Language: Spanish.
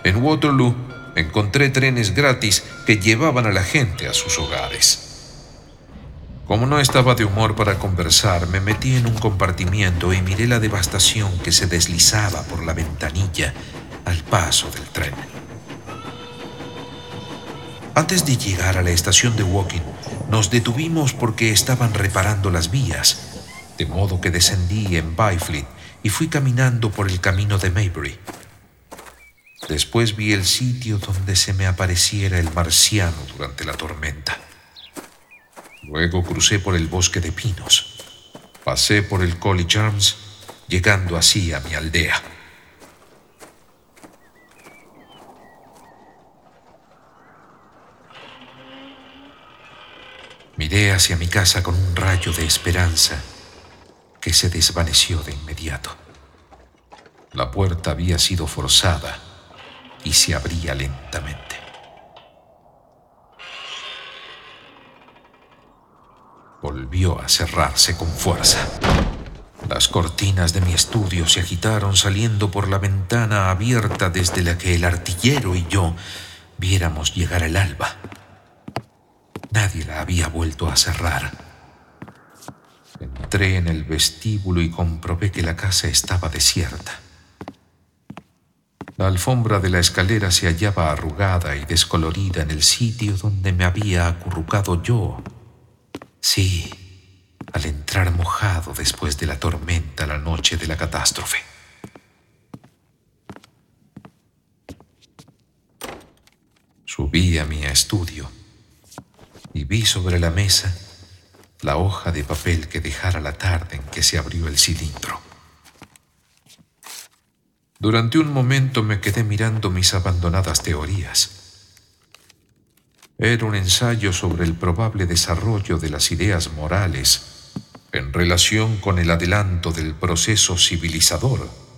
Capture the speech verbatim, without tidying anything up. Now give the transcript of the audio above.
En Waterloo encontré trenes gratis que llevaban a la gente a sus hogares. Como no estaba de humor para conversar, me metí en un compartimiento y miré la devastación que se deslizaba por la ventanilla al paso del tren. Antes de llegar a la estación de Woking, nos detuvimos porque estaban reparando las vías, de modo que descendí en Byfleet y fui caminando por el camino de Maybury. Después vi el sitio donde se me apareciera el marciano durante la tormenta. Luego crucé por el bosque de pinos. Pasé por el College Arms, llegando así a mi aldea. Miré hacia mi casa con un rayo de esperanza que se desvaneció de inmediato. La puerta había sido forzada y se abría lentamente. Volvió a cerrarse con fuerza. Las cortinas de mi estudio se agitaron saliendo por la ventana abierta desde la que el artillero y yo viéramos llegar el alba. Nadie la había vuelto a cerrar. Entré en el vestíbulo y comprobé que la casa estaba desierta. La alfombra de la escalera se hallaba arrugada y descolorida en el sitio donde me había acurrucado yo. Sí, al entrar mojado después de la tormenta la noche de la catástrofe. Subí a mi estudio y vi sobre la mesa la hoja de papel que dejara la tarde en que se abrió el cilindro. Durante un momento me quedé mirando mis abandonadas teorías. Era un ensayo sobre el probable desarrollo de las ideas morales en relación con el adelanto del proceso civilizador